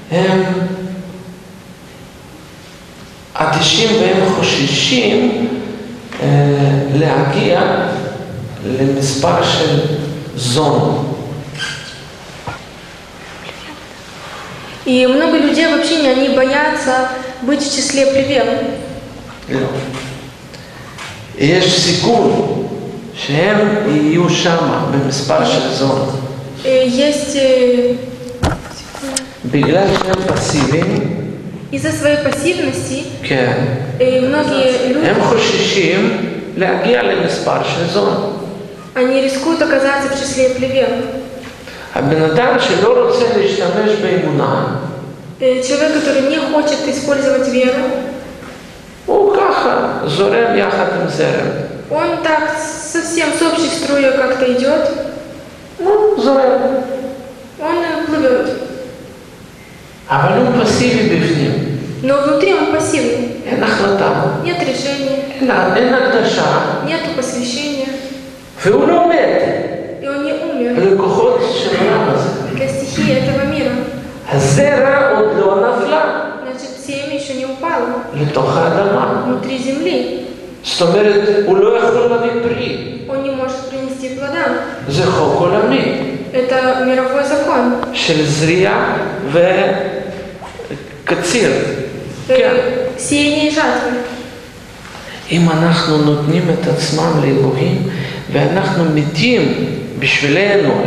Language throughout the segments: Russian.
הם אדישים והם חוששים להגיע למספר של זון. И много людей в общине, они боятся быть в числе плевел. לא. יש סיכון שהם יהיו שם במספר של זון. Есть בגלל שהם פסיביים, из-за своей пассивности כן, многие люди, הם חוששים להגיע למספר של זון. они רискуют оказаться в числе плевел. הבן אדם שלא רוצה להשתמש באמונה, Человек, который не хочет использовать веру, הוא ככה זורם יחד עם זרם. он так совсем с общей струей как-то идет, זורם. он плывет. אבל הוא פסיבי בפנים. Но внутри он пассивный. אין החלטה. Нет решения, אין הקדשה. нету посвящения. והוא לא מת. И он не умер לכוחות של העולם הזה. для стихии этого мира. הזרע עוד לא נפלה. Значит, семя еще не упало לתוך האדמה. внутри земли. זאת אומרת, הוא לא יכול להביא פרי. Он не может принести плода. זה חוק עולמי. Это мировой закон. של זריעה וקציר. כן. Сеяние и жатвы. אם אנחנו נותנים את עצמם לאלוהים, ואנחנו מתים בשבילנו,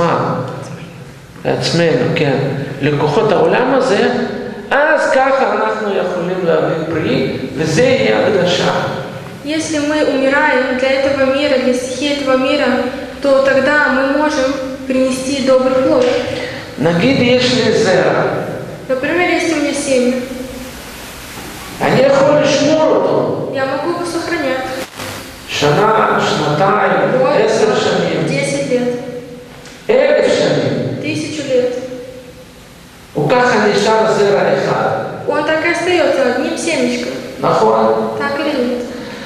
לעצמנו, כן, לכוחות העולם הזה, אז ככה אנחנו יכולים להביא פרי, וזה יהיה הקדשה. Если мы умираем для этого мира, для стихии этого мира, то тогда мы можем принести добрый плод. נגיד יש לי זרע. Например, если у меня семя, אני יכול לשמור אותו. я могу его сохранять. שנה, שנתיים, 10 שנים. 10 лет, 1000 שנים. 1000 лет. וככה נשאר זרע אחד. Он так и остается одним семечком. נכון? Так или нет?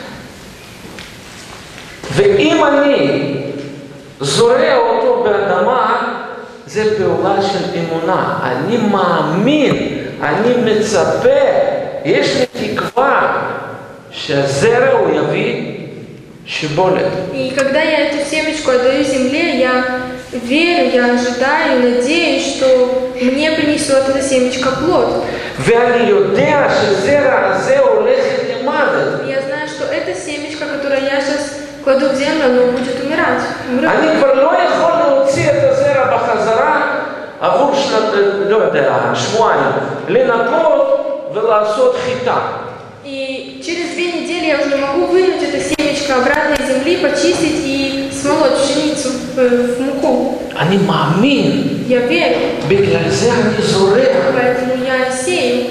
ואם אני זורע אותו באדמה, זה פעולה של אמונה. אני מאמין, אני מצפה, יש לי תקווה שהזרע הוא יביא שיבולת. И когда я эту семечку отдаю земле, я верю, я ожидаю, надеюсь, что мне принесет это семечко плод. ואני יודע שהזרע הזה הולכת למוות. И я знаю, что это семечко, которое я сейчас кладу в землю, оно будет умирать. אני כבר לא יכול להוציא את הזרע בחזרה עבור לא יודע, שבועיים, לנקות ולעשות חיטה. И через 2 недели я уже не могу вынуть это семечко обратно из земли, почистить и смолоть пшеницу в муку. אני מאמין. Я верю. בגלל זה אני זורע. Поэтому я сею.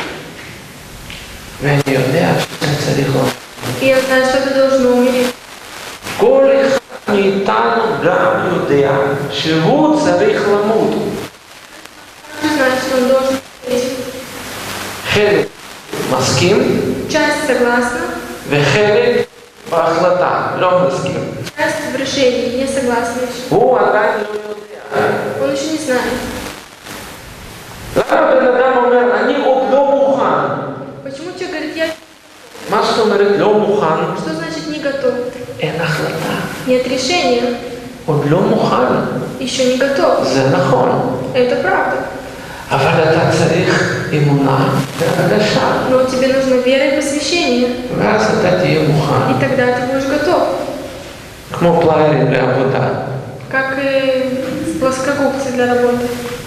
ואני יודע שזה צריך להיות. И я знаю, что это должно умереть. כל אחד מאיתנו גם יודע שהוא צריך למות. Знаю, что он должен умереть. חלק מסכים Часть согласна, וחלק בהחלטה לא מסכים. часть в решении не согласна еще. הוא עדיין לא יודע. Он еще не знает. למה בן אדם אומר, אני עוד לא מוכן? Почему человек говорит, я... מה זאת אומרת לא מוכן? Что значит не готов? אין החלטה. Нет решения. עוד לא מוכן. Еще не готов. זה נכון. Это правда. אבל אתה צריך אמונה והקדשה. Но тебе нужна вера и посвящение. ואז אתה תהיה מוכן. И тогда ты будешь готов. כמו פליירים לעבודה. Как и плоскогубцы для работы.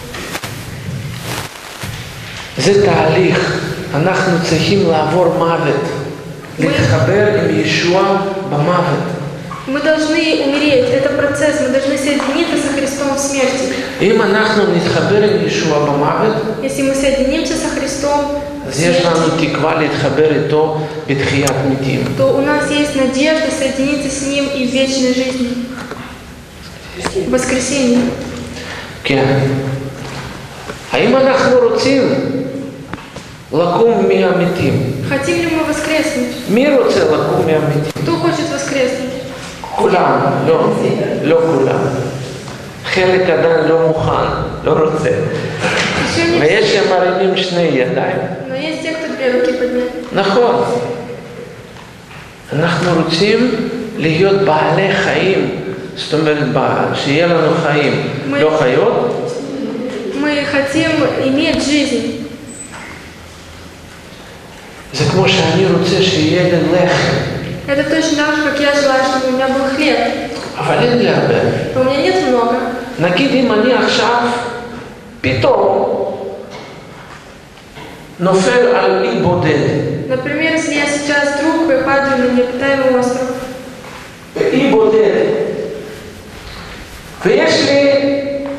זה תהליך. אנחנו צריכים לעבור מוות. להתחבר עם ישוע במוות. Мы должны умереть. Это процесс. Мы должны соединиться со Христом в смерти. אם אנחנו נתחבר עם ישוע במוות, Если мы соединимся со Христом в אז יש смерти, לנו תקווה להתחבר איתו בתחיית מתים. то у нас есть надежда соединиться с Ним и в вечной жизни. В воскресенье. כן. האם אנחנו רוצים לקום מהמתים? Хотим ли мы воскреснуть? מי רוצה לקום מהמתים? Кто хочет воскреснуть? כולם, לא כולם. חלק עדיין לא מוכן, לא רוצה. Еще не ויש все. שמרימים שני ידיים. Но есть те, кто 2 руки подняли. נכון. אנחנו רוצים להיות בעלי חיים. זאת אומרת, שיהיה לנו חיים, לא חיות. Мы хотим иметь жизнь. זה כמו שאני רוצה שיהיה לי לחם. Это точно так же, как я желаю, чтобы у меня был хлеб. אבל אין לי הרבה. Но у меня нет много. נגיד אם אני עכשיו פתאום נופל על אי בודד. Например, если я сейчас вдруг падаю на необитаемый остров. אי בודד. ויש לי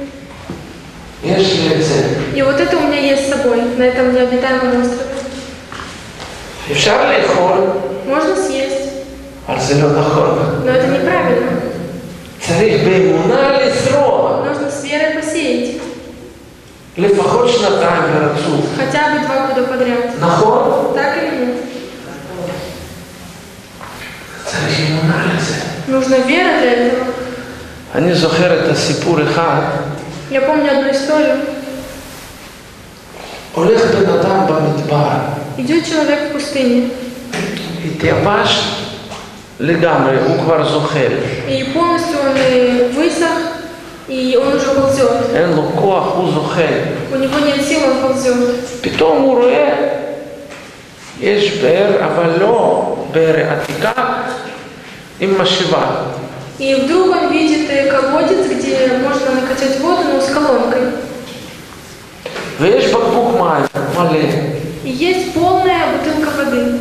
את זה. И вот это у меня есть с собой, на этом необитаемом острове. אפשר לאכול, Можно съесть, אבל זה לא נכון. но это неправильно. צריך באמונה לזרוע. Нужно с верой посеять. לפחות שנתיים ברצוף. Хотя бы 2 года подряд. נכון? Так или нет? צריך אמונה לזה. Нужна вера для этого. אני זוכר את הסיפור אחד. Я помню одну историю. הולך בן אדם במדבר. Идет человек в пустыне. התייבש לגמרי, הוא כבר זוחל. И полностью он высох, и он уже ползет. אין לו כוח, הוא זוחל. У него нет сил, он ползет. פתאום הוא רואה, יש באר, אבל לא באר עתיקה, עם משאבה. И вдруг он видит колодец, где можно накачать воду, но с колонкой. ויש בקבוק מים מלא. И есть полная бутылка воды.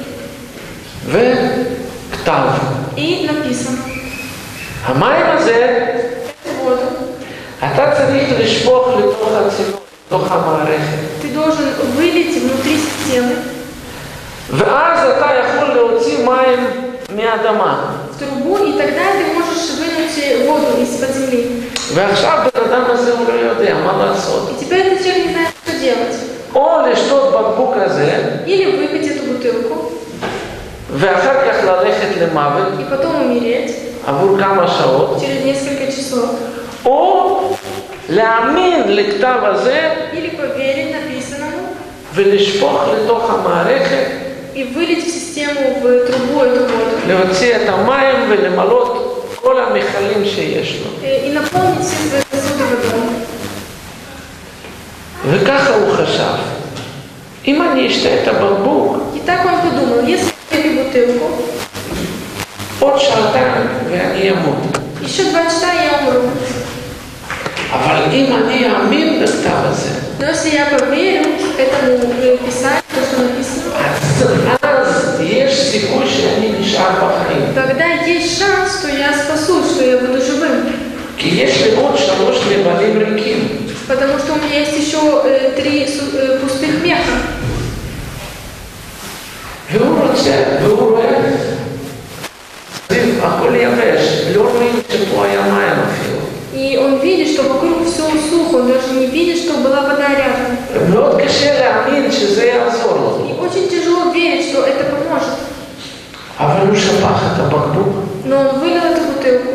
וכתב. И написано. המים הזה, Эту воду אתה צריך לשפוך לתוך הצינור, לתוך המערכת. ты должен вылить внутри системы, ואז אתה יכול להוציא מים מהאדמה. в трубу, и тогда ты можешь вынуть воду из-под земли. ועכשיו בן אדם הזה הוא לא יודע מה לעשות. И теперь этот человек не знает, что делать. או לשתות בקבוק הזה, Или выпить эту бутылку, ואחר כך ללכת למוות и потом умереть עבור כמה שעות, через несколько часов. או להאמין לכתב הזה Или поверить написанному ולשפוך לתוך המערכת, и вылить в систему, в трубу эту воду. להוציא את המים ולמלות כל המכלים שיש לו. И наполнить все свои сосуды водой. וככה הוא חשב, אם אני אשתה את הבקבוק, И так он подумал, если я выпью бутылку, עוד שעתיים ואני אמות. еще 2 часа я умру. אבל אם אני אאמין בכתב הזה, Но если я поверю этому писанию, то, что написано, אז יש סיכוי שאני נשאר בחיים. тогда есть шанс, что я спасусь, что я буду живым. כי יש לי עוד 3 לבנים ריקים. Потому что у меня есть еще 3 пустых меха. והוא רוצה, והוא רואה, הכל יבש, לא רואים שפה היה מים אפילו. И он видит, что вокруг все сухо, он даже не видит, что была вода рядом. מאוד קשה להאמין שזה יעזור לו. И очень тяжело верить, что это поможет. אבל הוא שפך את הבקבוק Но он вылил эту бутылку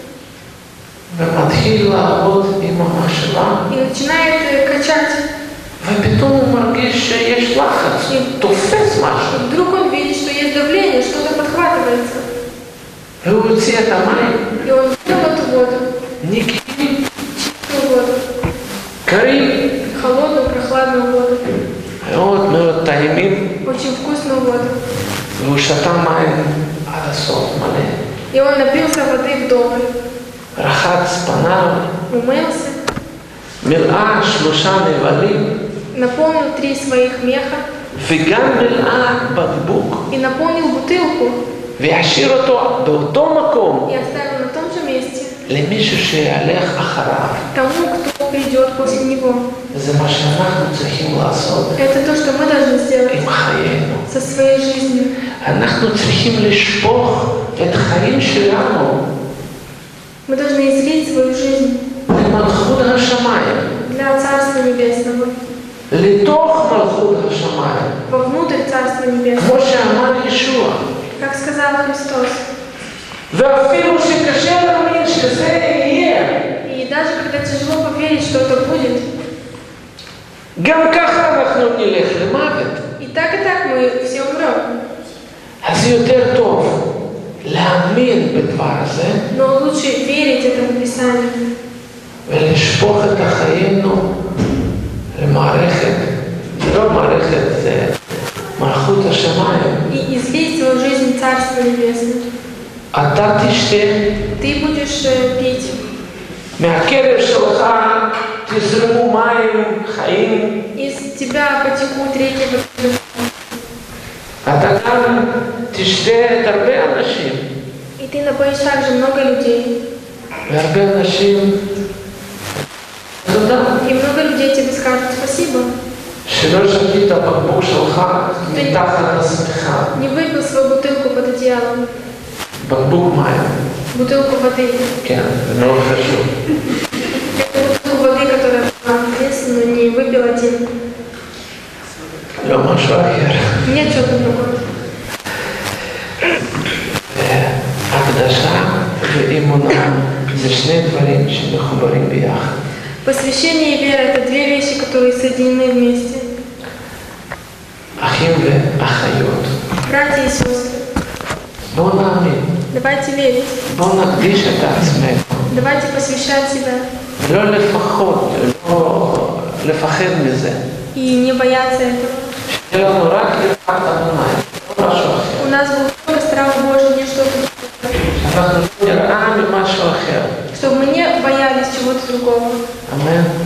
ומתחיל לעבוד עם המחשבה, и начинает качать. ופתאום הוא מרגיש שיש לחץ, תופס משהו. И вдруг он видит, что есть давление, что-то подхватывается. והוא הוציא את המים, И он вылил эту воду, נקיים, чистую воду, קרים, холодную, прохладную воду, מאוד מאוד טעימים, очень вкусную воду. והוא שתה מים עד הסוף מלא. И он напился воды вдоволь, רחץ פניו, умылся, מילאה 3 נבלים, наполнил 3 своих меха וגם מילאה בקבוק, и наполнил бутылку והשאיר אותו באותו מקום и оставил на том же месте למישהו שילך אחריו. тому, кто придет после него. זה מה שאנחנו צריכים לעשות Это то, что мы должны сделать עם חיינו. со своей жизнью. אנחנו צריכים לשפוך את החיים שלנו Мы должны излить свою жизнь למלכות השמיים, для Царства Небесного, לתוך מלכות השמיים, вовнутрь Царства Небесного, כמו שאמר ישוע. как сказал Христос. ואפילו שקשה להאמין שזה יהיה, И даже когда тяжело поверить, что это будет, גם ככה אנחנו נלך למוות. И так мы все умрем. אז זה יותר טוב להאמין בדבר הזה, Но лучше верить этому Писанию ולשפוך את החיינו למערכת, לא מערכת, זה מלכות השמיים. и излить свою жизнь в Царство Небесное. אתה תשתה, Ты будешь пить. מהכרב שלך תזרמו מים חיים. Из тебя потекут реки воды. אתה גם תשתה את הרבה אנשים. И ты напоишь также много людей. והרבה אנשים, תודה. И много людей тебе скажут спасибо. שלא שתית בקבוק שלך מתחת לשמיכה. Не выпил свою бутылку под одеялом. בקבוק מים. Бутылку воды. כן, זה מאוד חשוב. Бутылку воды, которая ответственно, но не выпил один. לא משהו אחר. Нет чего-то другого. הקדשה ואמונה זה שני דברים שמחוברים ביחד. Посвящение и вера – это две вещи, которые соединены вместе. אחים ואחיות. Братья и сестры, בואו נאמין. давайте верить. בואו נקדיש את עצמנו. Давайте посвящать себя. לא לפחות, לא לפחד מזה. И не бояться этого. שיהיה לנו רק יראת אדוני, לא משהו אחר. У нас был только страх Божий, не что-то другое. אנחנו לא נראה ממשהו אחר. Чтобы мы не боялись чего-то другого. אמן.